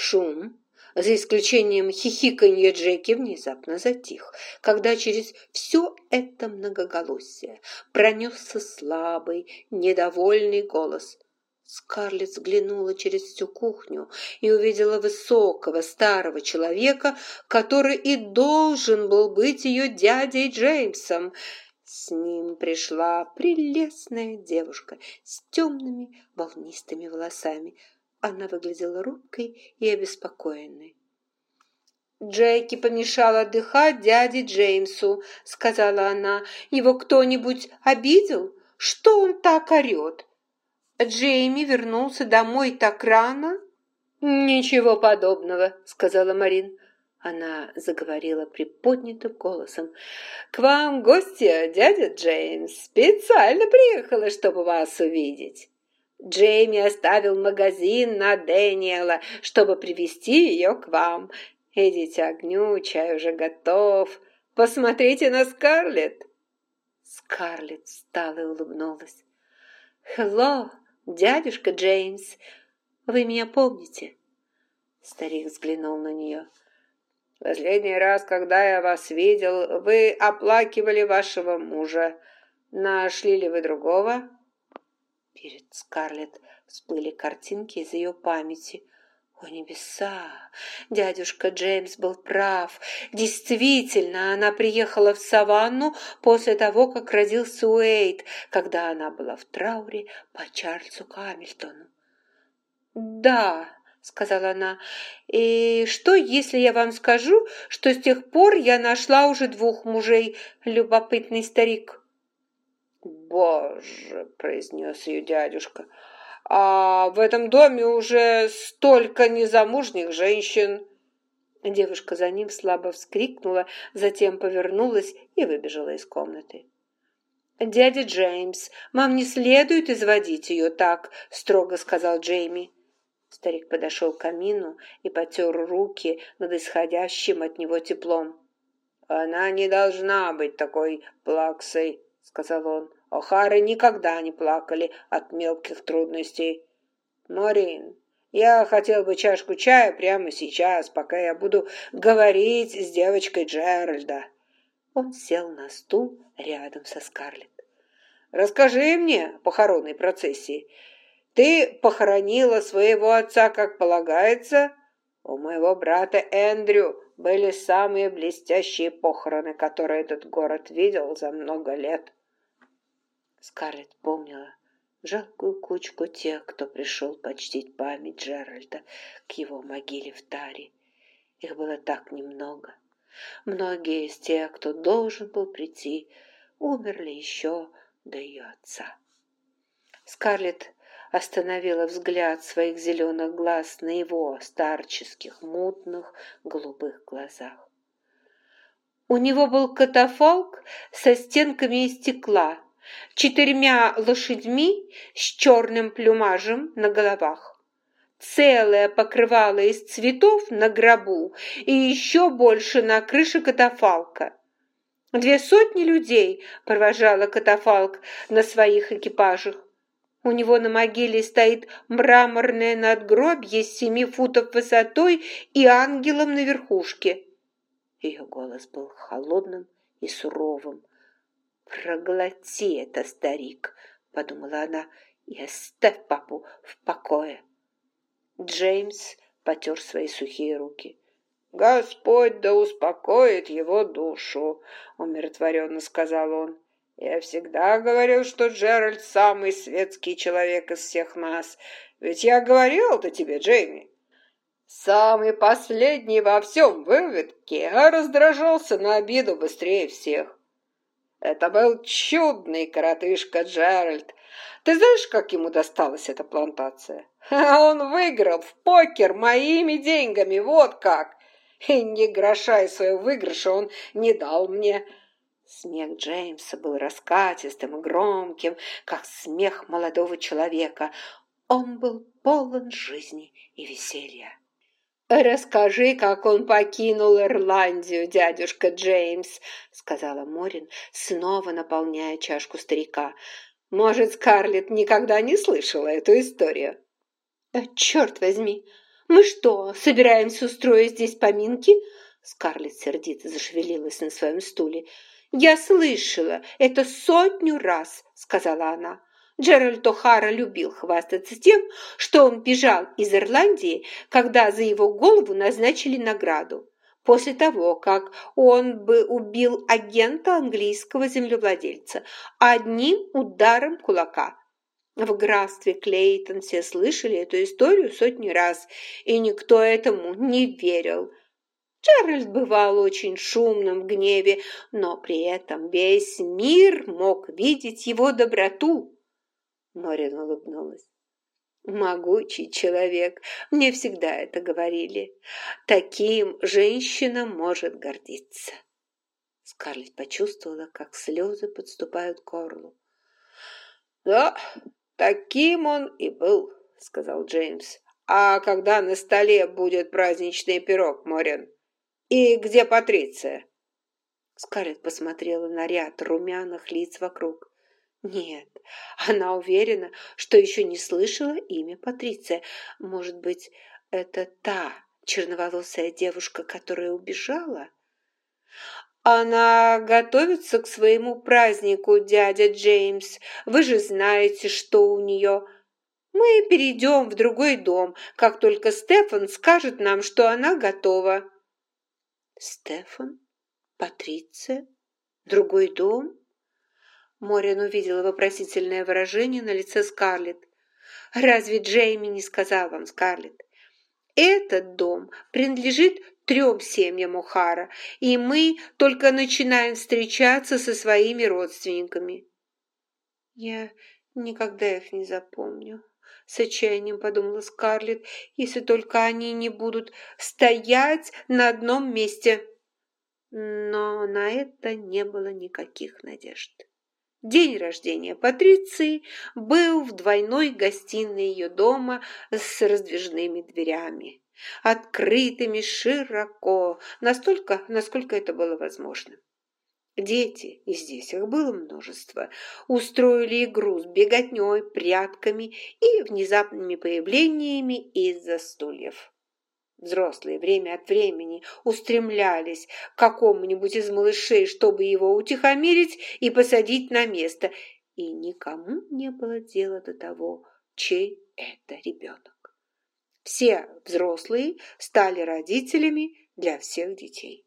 Шум, за исключением хихиканья Джеки, внезапно затих, когда через все это многоголосие пронесся слабый, недовольный голос. Скарлетт взглянула через всю кухню и увидела высокого старого человека, который и должен был быть ее дядей Джеймсом. С ним пришла прелестная девушка с темными волнистыми волосами. Она выглядела робкой и обеспокоенной. «Джеки помешал отдыхать дяде Джеймсу», — сказала она. «Его кто-нибудь обидел? Что он так орет? Джейми вернулся домой так рано?» «Ничего подобного», — сказала Марин. Она заговорила приподнятым голосом. «К вам гостья, дядя Джеймс, специально приехала, чтобы вас увидеть. Джейми оставил магазин на Дэниела, чтобы привезти ее к вам. Идите огню, чай уже готов. Посмотрите на Скарлетт». Скарлетт встала и улыбнулась. «Хелло, дядюшка Джеймс, вы меня помните?» Старик взглянул на нее. «Последний раз, когда я вас видел, вы оплакивали вашего мужа. Нашли ли вы другого?» Перед Скарлетт всплыли картинки из ее памяти. О, небеса! Дядюшка Джеймс был прав. Действительно, она приехала в Саванну после того, как родился Уэйд, когда она была в трауре по Чарльзу Гамильтону. «Да», — сказала она, — «и что, если я вам скажу, что с тех пор я нашла уже 2 мужей, любопытный старик?» «Боже!» — произнес ее дядюшка. «А в этом доме уже столько незамужних женщин!» Девушка за ним слабо вскрикнула, затем повернулась и выбежала из комнаты. «Дядя Джеймс, вам не следует изводить ее так», — строго сказал Джейми. Старик подошел к камину и потер руки над исходящим от него теплом. «Она не должна быть такой плаксой», — сказал он. «О'Хары никогда не плакали от мелких трудностей. Марин, я хотел бы чашку чая прямо сейчас, пока я буду говорить с девочкой Джеральда». Он сел на стул рядом со Скарлетт. «Расскажи мне о похоронной процессии. Ты похоронила своего отца, как полагается? У моего брата Эндрю были самые блестящие похороны, которые этот город видел за много лет». Скарлетт помнила жалкую кучку тех, кто пришел почтить память Джеральда к его могиле в Таре. Их было так немного. Многие из тех, кто должен был прийти, умерли еще до ее отца. Скарлетт остановила взгляд своих зеленых глаз на его старческих, мутных, голубых глазах. У него был катафалк со стенками из стекла, 4 лошадьми с черным плюмажем на головах, целое покрывало из цветов на гробу и еще больше на крыше катафалка. 200 людей провожало катафалк на своих экипажах. У него на могиле стоит мраморное надгробье с 7 футов высотой и ангелом на верхушке. Ее голос был холодным и суровым. «Проглоти это, старик», — подумала она, — «и оставь папу в покое». Джеймс потер свои сухие руки. «Господь да успокоит его душу», — умиротворенно сказал он. «Я всегда говорил, что Джеральд самый светский человек из всех нас. Ведь я говорил это тебе, Джейми. Самый последний во всем выводке раздражался на обиду быстрее всех. Это был чудный коротышка Джеральд. Ты знаешь, как ему досталась эта плантация? Он выиграл в покер моими деньгами, вот как. И ни гроша из своего выигрыша он не дал мне». Смех Джеймса был раскатистым и громким, как смех молодого человека. Он был полон жизни и веселья. «Расскажи, как он покинул Ирландию, дядюшка Джеймс», — сказала Морин, снова наполняя чашку старика. «Может, Скарлетт никогда не слышала эту историю?» «Черт возьми, Мы что, собираемся устроить здесь поминки?» Скарлетт сердито зашевелилась на своем стуле. «Я слышала это 100 раз», — сказала она. Джеральд О'Хара любил хвастаться тем, что он бежал из Ирландии, когда за его голову назначили награду, после того, как он бы убил агента английского землевладельца одним ударом кулака. В графстве Клейтон все слышали эту историю 100 раз, и никто этому не верил. Джеральд бывал очень шумным в гневе, но при этом весь мир мог видеть его доброту. Морин улыбнулась. «Могучий человек, мне всегда это говорили. Таким женщина может гордиться». Скарлетт почувствовала, как слезы подступают к горлу. «Да, таким он и был», — сказал Джеймс. «А когда на столе будет праздничный пирог, Морин? И где Патриция?» Скарлетт посмотрела на ряд румяных лиц вокруг. Нет, она уверена, что еще не слышала имя Патриция. Может быть, это та черноволосая девушка, которая убежала? Она готовится к своему празднику, дядя Джеймс. Вы же знаете, что у нее. Мы перейдем в другой дом, как только Стефан скажет нам, что она готова. Стефан? Патриция? Другой дом? Морин увидела вопросительное выражение на лице Скарлетт. «Разве Джейми не сказал вам, Скарлетт? Этот дом принадлежит 3 семьям О'Хара, и мы только начинаем встречаться со своими родственниками». «Я никогда их не запомню», — с отчаянием подумала Скарлетт, «если только они не будут стоять на одном месте». Но на это не было никаких надежд. День рождения Патриции был в двойной гостиной ее дома с раздвижными дверями, открытыми широко, настолько, насколько это было возможно. Дети, и здесь их было множество, устроили игру с беготней, прятками и внезапными появлениями из-за стульев. Взрослые время от времени устремлялись к какому-нибудь из малышей, чтобы его утихомирить и посадить на место, и никому не было дела до того, чей это ребенок. Все взрослые стали родителями для всех детей.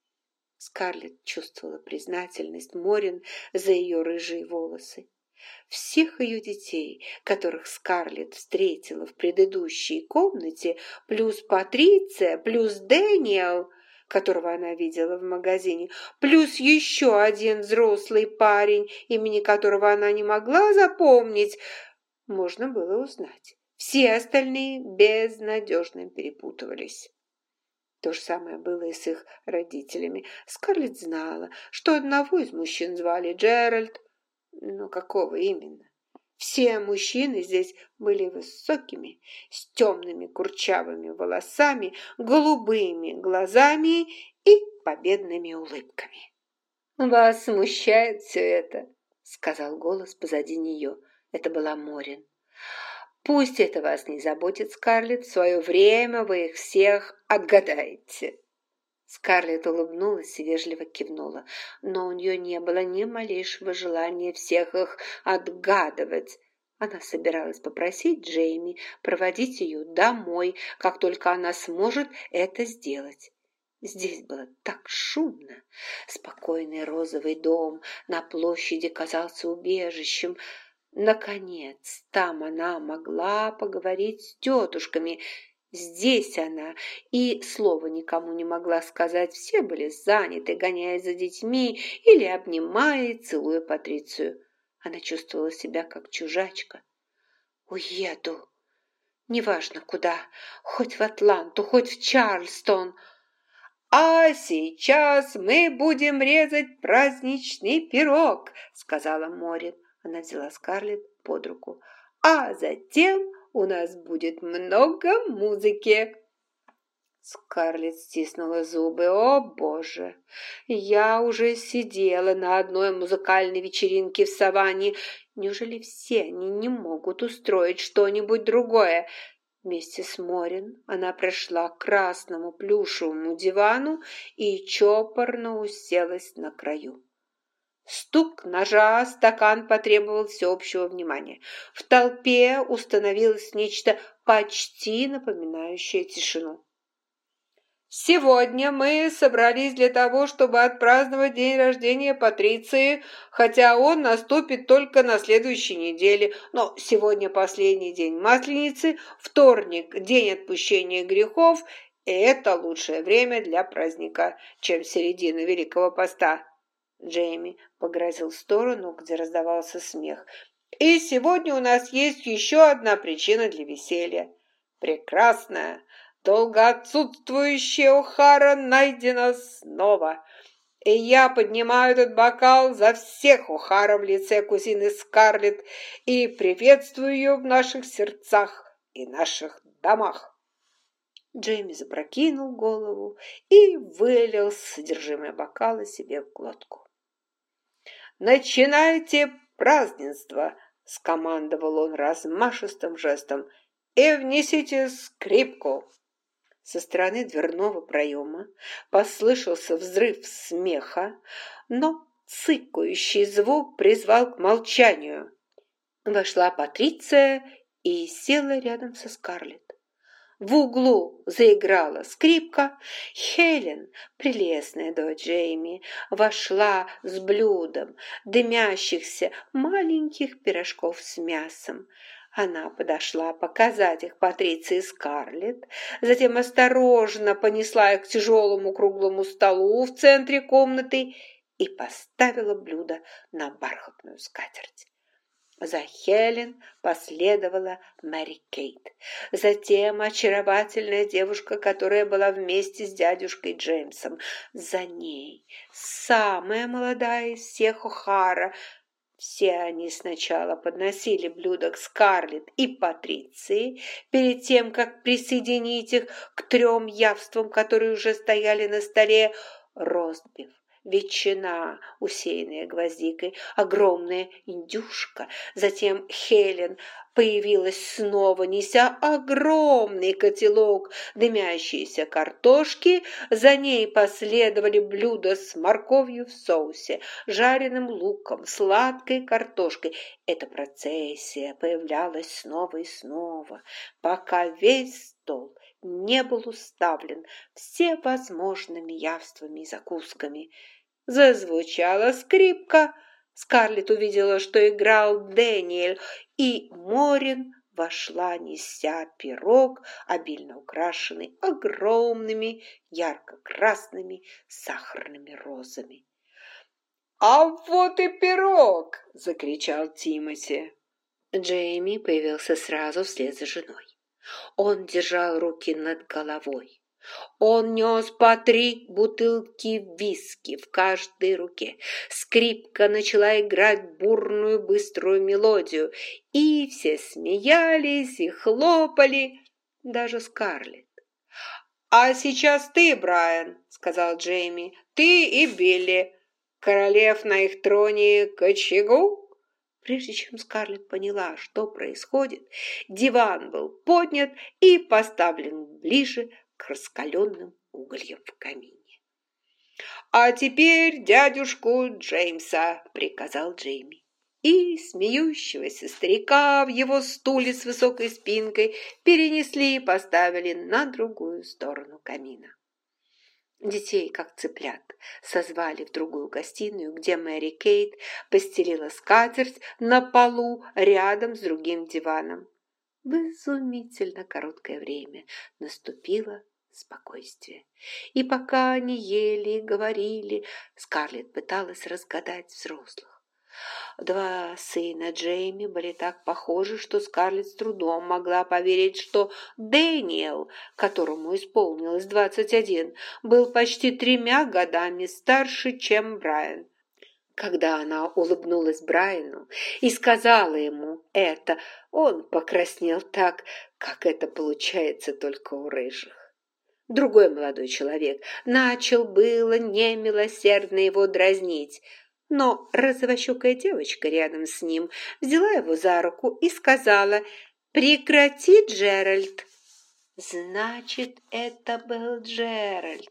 Скарлетт чувствовала признательность Морин за ее рыжие волосы. Всех ее детей, которых Скарлетт встретила в предыдущей комнате, плюс Патриция, плюс Дэниел, которого она видела в магазине, плюс еще один взрослый парень, имени которого она не могла запомнить, можно было узнать. Все остальные безнадежно перепутывались. То же самое было и с их родителями. Скарлетт знала, что одного из мужчин звали Джеральд, но какого именно? Все мужчины здесь были высокими, с темными курчавыми волосами, голубыми глазами и победными улыбками. «Вас смущает все это?» — сказал голос позади нее. Это была Морин. «Пусть это вас не заботит, Скарлетт, в свое время вы их всех отгадаете». Скарлетт улыбнулась и вежливо кивнула, но у нее не было ни малейшего желания всех их отгадывать. Она собиралась попросить Джейми проводить ее домой, как только она сможет это сделать. Здесь было так шумно. Спокойный розовый дом на площади казался убежищем. Наконец, там она могла поговорить с тетушками. Здесь она и слова никому не могла сказать. Все были заняты, гоняясь за детьми или обнимая и целуя Патрицию. Она чувствовала себя как чужачка. «Уеду. Неважно куда. Хоть в Атланту, хоть в Чарльстон. А сейчас мы будем резать праздничный пирог», — сказала Морин. Она взяла Скарлетт под руку. «А затем у нас будет много музыки». Скарлетт стиснула зубы. «О, Боже! Я уже сидела на одной музыкальной вечеринке в Саванне. Неужели все они не могут устроить что-нибудь другое? Вместе с Морин она прошла к красному плюшевому дивану и чопорно уселась на краю. Стук ножа о стакан потребовал всеобщего внимания. В толпе установилось нечто почти напоминающее тишину. «Сегодня мы собрались для того, чтобы отпраздновать день рождения Патриции, хотя он наступит только на следующей неделе. Но сегодня последний день Масленицы, вторник, день отпущения грехов, и это лучшее время для праздника, чем середина Великого Поста». Джейми погрозил в сторону, где раздавался смех. «И сегодня у нас есть еще одна причина для веселья. Прекрасная, долго отсутствующая О'Хара найдена снова. И я поднимаю этот бокал за всех О'Хара в лице кузины Скарлетт и приветствую ее в наших сердцах и наших домах». Джейми запрокинул голову и вылил содержимое бокала себе в глотку. «Начинайте празднество!» — скомандовал он размашистым жестом. «И внесите скрипку!» Со стороны дверного проема послышался взрыв смеха, но цыкающий звук призвал к молчанию. Вошла Патриция и села рядом со Скарлетт. В углу заиграла скрипка. Хелен, прелестная дочь Джейми, вошла с блюдом дымящихся маленьких пирожков с мясом. Она подошла показать их Патриции и Скарлетт, затем осторожно понесла их к тяжелому круглому столу в центре комнаты и поставила блюдо на бархатную скатерть. За Хелен последовала Мэри Кейт. Затем очаровательная девушка, которая была вместе с дядюшкой Джеймсом. За ней самая молодая из всех О'Хара. Все они сначала подносили блюда к Скарлетт и Патриции, перед тем, как присоединить их к 3 явствам, которые уже стояли на столе: ростбиф, ветчина, усеянная гвоздикой, огромная индюшка. Затем Хелен появилась снова, неся огромный котелок дымящейся картошки. За ней последовали блюда с морковью в соусе, жареным луком, сладкой картошкой. Эта процессия появлялась снова и снова, пока весь стол не был уставлен всевозможными явствами и закусками. Зазвучала скрипка. Скарлетт увидела, что играл Дэниэль, и Морин вошла, неся пирог, обильно украшенный огромными ярко-красными сахарными розами. «А вот и пирог!» – закричал Тимоти. Джейми появился сразу вслед за женой. Он держал руки над головой. Он нес по 3 бутылки виски в каждой руке. Скрипка начала играть бурную быструю мелодию, и все смеялись и хлопали, даже Скарлетт. «А сейчас ты, Брайан», — сказал Джейми, — «ты и Билли. Королев на их троне к очагу». Прежде чем Скарлетт поняла, что происходит, диван был поднят и поставлен ближе к раскаленным угольям в камине. «А теперь дядюшку Джеймса», — приказал Джейми. И смеющегося старика в его стуле с высокой спинкой перенесли и поставили на другую сторону камина. Детей, как цыплят, созвали в другую гостиную, где Мэри Кейт постелила скатерть на полу рядом с другим диваном. В изумительно короткое время наступило спокойствие. И пока они ели и говорили, Скарлетт пыталась разгадать взрослых. 2 сына Джейми были так похожи, что Скарлетт с трудом могла поверить, что Дэниел, которому исполнилось 21, был почти 3 годами старше, чем Брайан. Когда она улыбнулась Брайану и сказала ему это, он покраснел так, как это получается только у рыжих. Другой молодой человек начал было немилосердно его дразнить, но розовощекая девочка рядом с ним взяла его за руку и сказала: «Прекрати, Джеральд, Значит, это был Джеральд.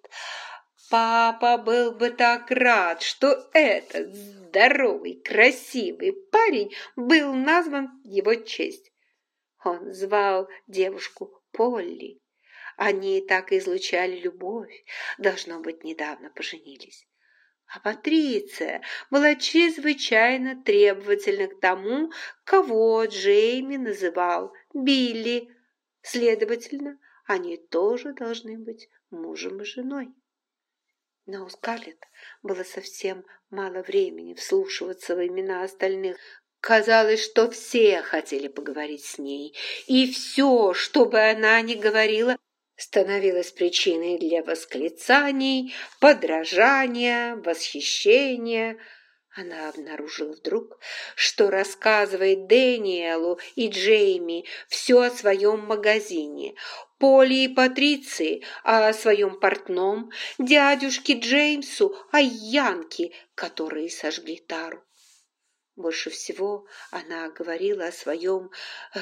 Папа был бы так рад, что этот здоровый, красивый парень был назван в его честь. Он звал девушку Полли. Они так излучали любовь, должно быть, недавно поженились. А Патриция была чрезвычайно требовательна к тому, кого Джейми называл Билли. Следовательно, они тоже должны быть мужем и женой. Но у Скарлетт было совсем мало времени вслушиваться в имена остальных. Казалось, что все хотели поговорить с ней, и все, что бы она ни говорила, становилось причиной для восклицаний, подражания, восхищения. Она обнаружила вдруг, что рассказывает Дэниелу и Джейми все о своем магазине, Полли и Патриции о своем портном, дядюшке Джеймсу о Янке, которые сожгли тару. Больше всего она говорила о своем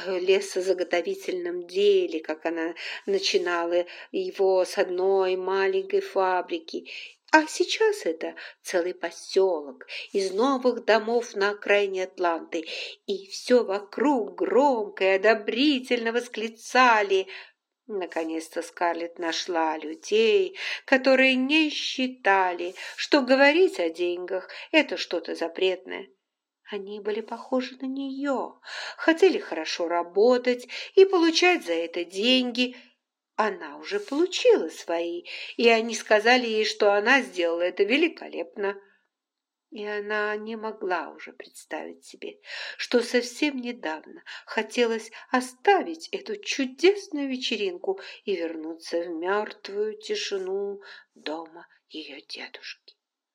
лесозаготовительном деле, как она начинала его с одной маленькой фабрики. А сейчас это целый поселок из новых домов на окраине Атланты, и все вокруг громко и одобрительно восклицали. Наконец-то Скарлетт нашла людей, которые не считали, что говорить о деньгах – это что-то запретное. Они были похожи на нее, хотели хорошо работать и получать за это деньги. Она уже получила свои, и они сказали ей, что она сделала это великолепно. И она не могла уже представить себе, что совсем недавно хотелось оставить эту чудесную вечеринку и вернуться в мертвую тишину дома ее дедушки.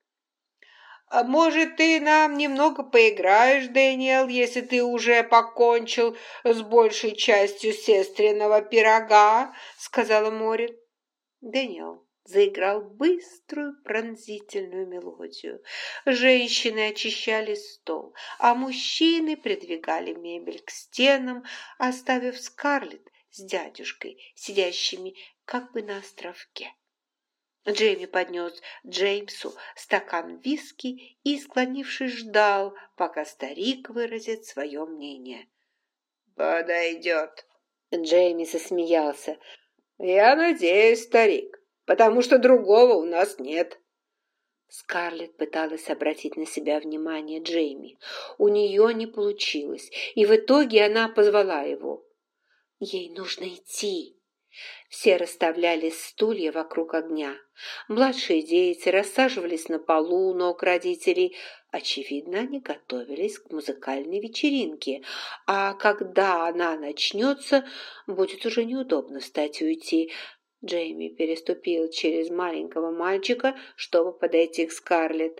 «А может, ты нам немного поиграешь, Дэниел, если ты уже покончил с большей частью сестриного пирога?» — сказала Морин. Дэниел заиграл быструю пронзительную мелодию. Женщины очищали стол, а мужчины придвигали мебель к стенам, оставив Скарлетт с дядюшкой, сидящими как бы на островке. Джейми поднес Джеймсу стакан виски и, склонившись, ждал, пока старик выразит свое мнение. «Подойдет!» Джейми засмеялся. «Я надеюсь, старик, потому что другого у нас нет». Скарлетт пыталась обратить на себя внимание Джейми. У нее не получилось, и в итоге она позвала его. «Ей нужно идти». Все расставляли стулья вокруг огня. Младшие дети рассаживались на полу у ног родителей. Очевидно, они готовились к музыкальной вечеринке. А когда она начнется, будет уже неудобно встать и уйти. Джейми переступил через маленького мальчика, чтобы подойти к Скарлетт.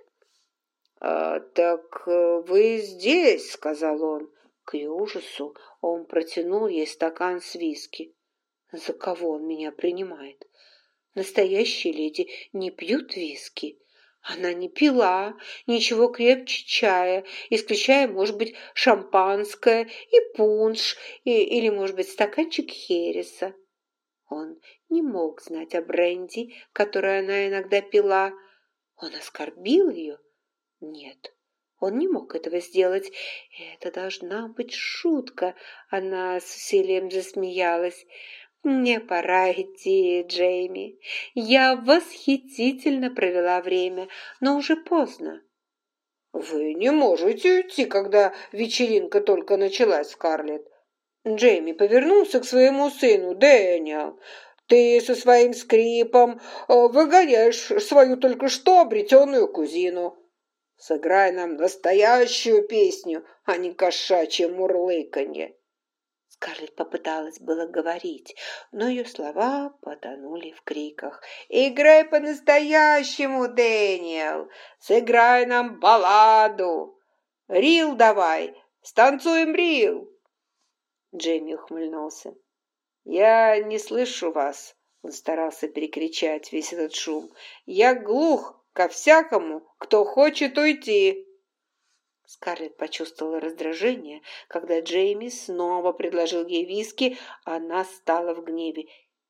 «Так вы здесь», — сказал он. К ее ужасу он протянул ей стакан с виски. За кого он меня принимает? Настоящие леди не пьют виски. Она не пила ничего крепче чая, исключая, может быть, шампанское и пунш, или, может быть, стаканчик хереса. Он не мог знать о бренди, которую она иногда пила. Он оскорбил ее? Нет. Он не мог этого сделать. Это должна быть шутка. Она с усилием засмеялась. «Мне пора идти, Джейми. Я восхитительно провела время, но уже поздно». «Вы не можете идти, когда вечеринка только началась, Скарлетт». Джейми повернулся к своему сыну. «Дэниел, ты со своим скрипом выгоняешь свою только что обретенную кузину. Сыграй нам настоящую песню, а не кошачье мурлыканье». Скарлетт попыталась было говорить, но ее слова потонули в криках. «Играй по-настоящему, Дэниел! Сыграй нам балладу! Рил давай! Станцуем рил!» Джейми ухмыльнулся. «Я не слышу вас!» Он старался перекричать весь этот шум. «Я глух ко всякому, кто хочет уйти!» Скарлетт почувствовала раздражение, когда Джейми снова предложил ей виски, она стала в гневе.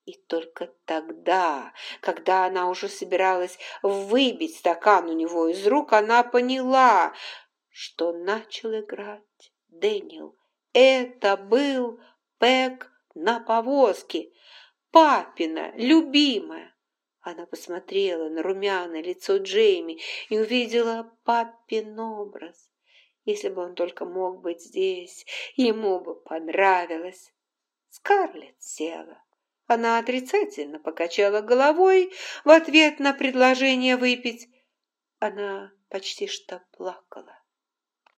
И только тогда, когда она уже собиралась выбить стакан у него из рук, она поняла, что начал играть Дэниел. Это был Пэг на повозке, папина, любимая. Она посмотрела на румяное лицо Джейми и увидела папин образ. Если бы он только мог быть здесь, ему бы понравилось. Скарлетт села. Она отрицательно покачала головой в ответ на предложение выпить. Она почти что плакала.